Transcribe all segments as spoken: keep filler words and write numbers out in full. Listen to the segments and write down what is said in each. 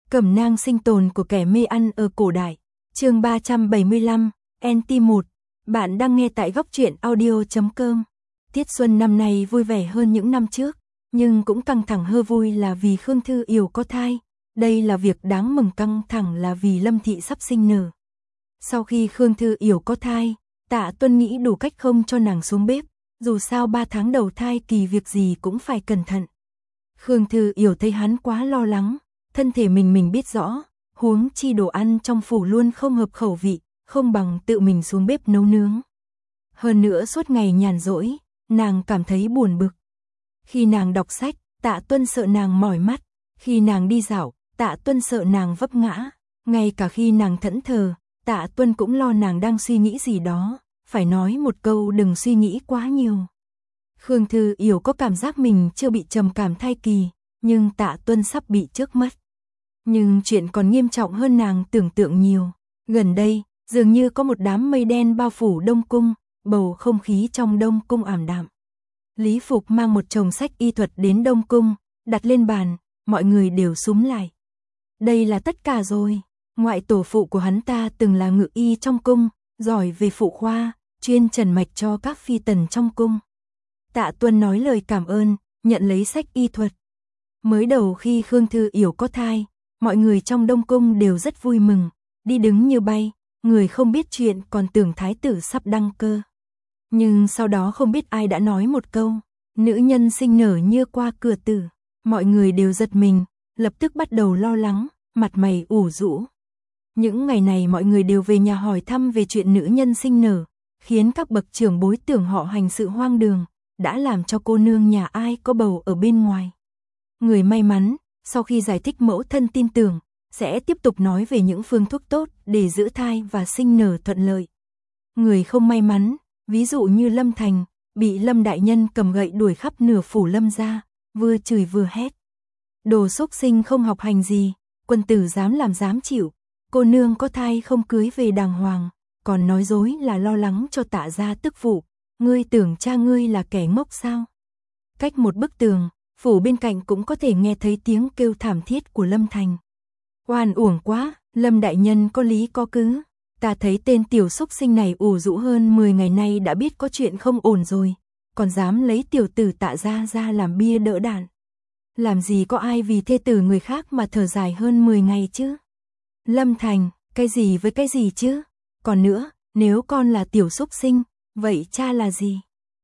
Cẩm nang sinh tồn của kẻ mê ăn ở cổ đại. Chương ba trăm bảy mươi lăm, en tê một. Bạn đang nghe tại góc truyện audio chấm com. Tiết xuân năm nay vui vẻ hơn những năm trước, nhưng cũng căng thẳng hơ vui là vì Khương Thư Yểu có thai. Đây là việc đáng mừng, căng thẳng là vì Lâm Thị sắp sinh nở. Sau khi Khương Thư Yểu có thai, Tạ Tuân nghĩ đủ cách không cho nàng xuống bếp, dù sao ba tháng đầu thai kỳ việc gì cũng phải cẩn thận. Khương Thư Yểu thấy hắn quá lo lắng, thân thể mình mình biết rõ, huống chi đồ ăn trong phủ luôn không hợp khẩu vị, không bằng tự mình xuống bếp nấu nướng. Hơn nữa suốt ngày nhàn rỗi, nàng cảm thấy buồn bực. Khi nàng đọc sách, Tạ Tuân sợ nàng mỏi mắt, khi nàng đi dạo, Tạ Tuân sợ nàng vấp ngã, ngay cả khi nàng thẫn thờ, Tạ Tuân cũng lo nàng đang suy nghĩ gì đó, phải nói một câu đừng suy nghĩ quá nhiều. Khương Thư Yểu có cảm giác mình chưa bị trầm cảm thai kỳ, nhưng Tạ Tuân sắp bị trước mất. Nhưng chuyện còn nghiêm trọng hơn nàng tưởng tượng nhiều. Gần đây, dường như có một đám mây đen bao phủ Đông Cung, bầu không khí trong Đông Cung ảm đạm. Lý Phục mang một chồng sách y thuật đến Đông Cung, đặt lên bàn, mọi người đều súm lại. Đây là tất cả rồi. Ngoại tổ phụ của hắn ta từng là ngự y trong cung, giỏi về phụ khoa, chuyên trần mạch cho các phi tần trong cung. Tạ Tuân nói lời cảm ơn, nhận lấy sách y thuật. Mới đầu khi Khương Thư Yểu có thai, mọi người trong Đông Cung đều rất vui mừng, đi đứng như bay, người không biết chuyện còn tưởng thái tử sắp đăng cơ. Nhưng sau đó không biết ai đã nói một câu, nữ nhân sinh nở như qua cửa tử, mọi người đều giật mình, lập tức bắt đầu lo lắng, mặt mày ủ rũ. Những ngày này mọi người đều về nhà hỏi thăm về chuyện nữ nhân sinh nở, khiến các bậc trưởng bối tưởng họ hành sự hoang đường, đã làm cho cô nương nhà ai có bầu ở bên ngoài. Người may mắn, sau khi giải thích mẫu thân tin tưởng, sẽ tiếp tục nói về những phương thuốc tốt để giữ thai và sinh nở thuận lợi. Người không may mắn, ví dụ như Lâm Thành, bị Lâm đại nhân cầm gậy đuổi khắp nửa phủ Lâm gia, vừa chửi vừa hét. Đồ xúc sinh không học hành gì, quân tử dám làm dám chịu, cô nương có thai không cưới về đàng hoàng, còn nói dối là lo lắng cho Tạ gia tức phụ, ngươi tưởng cha ngươi là kẻ ngốc sao? Cách một bức tường, phủ bên cạnh cũng có thể nghe thấy tiếng kêu thảm thiết của Lâm Thành. Oan uổng quá, Lâm đại nhân có lý có cứ, ta thấy tên tiểu xúc sinh này ủ rũ hơn mười ngày nay đã biết có chuyện không ổn rồi, còn dám lấy tiểu tử Tạ gia ra làm bia đỡ đạn. Làm gì có ai vì thê tử người khác mà thở dài hơn mười ngày chứ? Lâm Thành, cái gì với cái gì chứ? Còn nữa, nếu con là tiểu xúc sinh, vậy cha là gì?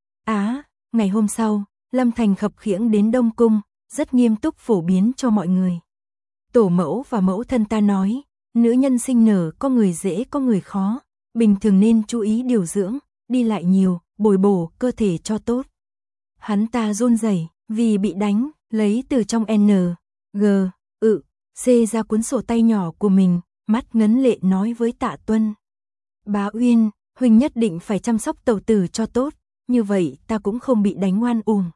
Á, ngày hôm sau, Lâm Thành khập khiễng đến Đông Cung, rất nghiêm túc phổ biến cho mọi người. Tổ mẫu và mẫu thân ta nói, nữ nhân sinh nở có người dễ có người khó, bình thường nên chú ý điều dưỡng, đi lại nhiều, bồi bổ cơ thể cho tốt. Hắn ta run rẩy vì bị đánh, lấy từ trong N, G, ự, C ra cuốn sổ tay nhỏ của mình, mắt ngấn lệ nói với Tạ Tuân. Bá Uyên, huynh nhất định phải chăm sóc tẩu tử cho tốt, như vậy ta cũng không bị đánh oan uổng.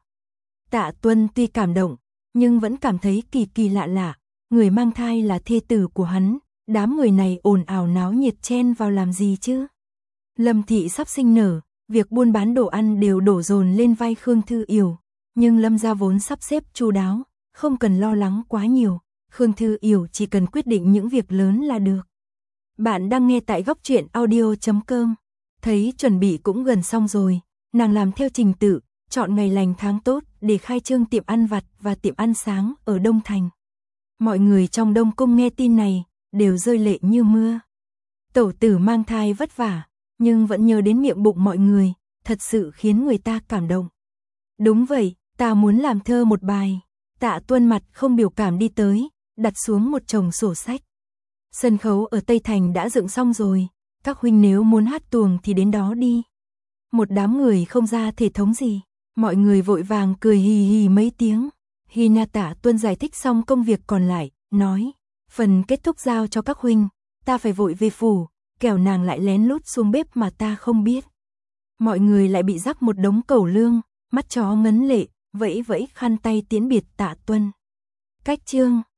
Tạ Tuân tuy cảm động, nhưng vẫn cảm thấy kỳ kỳ lạ lạ, người mang thai là thê tử của hắn, đám người này ồn ào náo nhiệt chen vào làm gì chứ? Lâm Thị sắp sinh nở, việc buôn bán đồ ăn đều đổ dồn lên vai Khương Thư Yểu, nhưng Lâm gia vốn sắp xếp chu đáo, không cần lo lắng quá nhiều, Khương Thư Yểu chỉ cần quyết định những việc lớn là được. Bạn đang nghe tại góc truyện audio chấm com. Thấy chuẩn bị cũng gần xong rồi, nàng làm theo trình tự, chọn ngày lành tháng tốt để khai trương tiệm ăn vặt và tiệm ăn sáng ở Đông Thành. Mọi người trong Đông Cung nghe tin này, đều rơi lệ như mưa. Tẩu tử mang thai vất vả, nhưng vẫn nhớ đến miệng bụng mọi người, thật sự khiến người ta cảm động. Đúng vậy, ta muốn làm thơ một bài. Tạ Tuân mặt không biểu cảm đi tới, đặt xuống một chồng sổ sách. Sân khấu ở Tây Thành đã dựng xong rồi, các huynh nếu muốn hát tuồng thì đến đó đi. Một đám người không ra thể thống gì, mọi người vội vàng cười hì hì mấy tiếng. Khi Na Tạ Tuân giải thích xong công việc còn lại, nói, phần kết thúc giao cho các huynh, ta phải vội về phủ, kẻo nàng lại lén lút xuống bếp mà ta không biết. Mọi người lại bị rắc một đống cẩu lương, mắt chó ngấn lệ, vẫy vẫy khăn tay tiễn biệt Tạ Tuân. Cách chương